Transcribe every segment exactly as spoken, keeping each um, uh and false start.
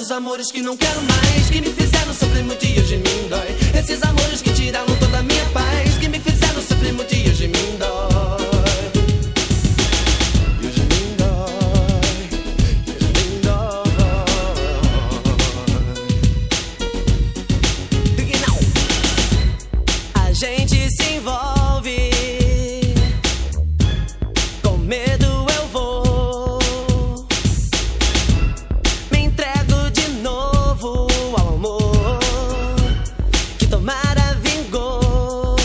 dos amores que não quero mais, que me fizeram sofrer muito e hoje me dói. Esses amores que tiraram toda a minha paz, que me fizeram sofrer muito e hoje me dói. E hoje me dói, e hoje me dói. Porque não, a gente se envolve, com medo eu vou, me entrego de novo ao amor que tomara vingou.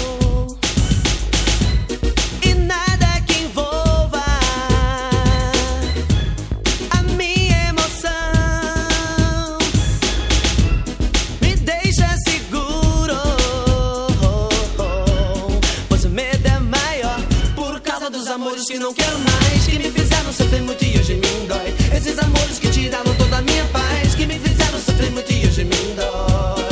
E nada que envolva a minha emoção me deixa seguro, pois o medo é maior por causa dos amores que não quero mais, que me fizeram sofrer muito e hoje me dói. Esses amores que tiraram toda a minha paz, que me fizeram sofrer muito e hoje me dói.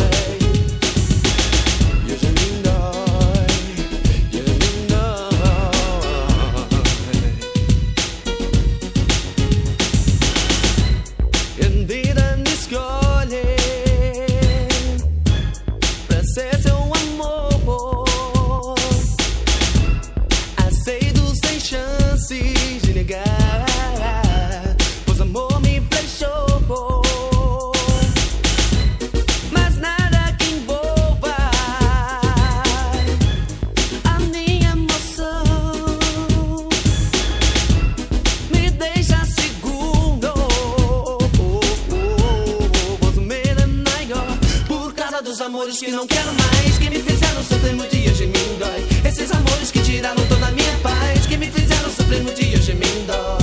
E hoje me dói, e hoje me dói. E a vida me escolhe pra ser seu amor. Aceito sem chances de negar, pois amor me flechou. Mas nada que envolva a minha emoção me deixa seguro, pois o medo é maior por causa dos amores que não quero mais, que me fizeram sofrer muito e hoje me dói. Esses amores que tiraram toda a minha paz, que me fizeram sofrer muito e hoje me dói.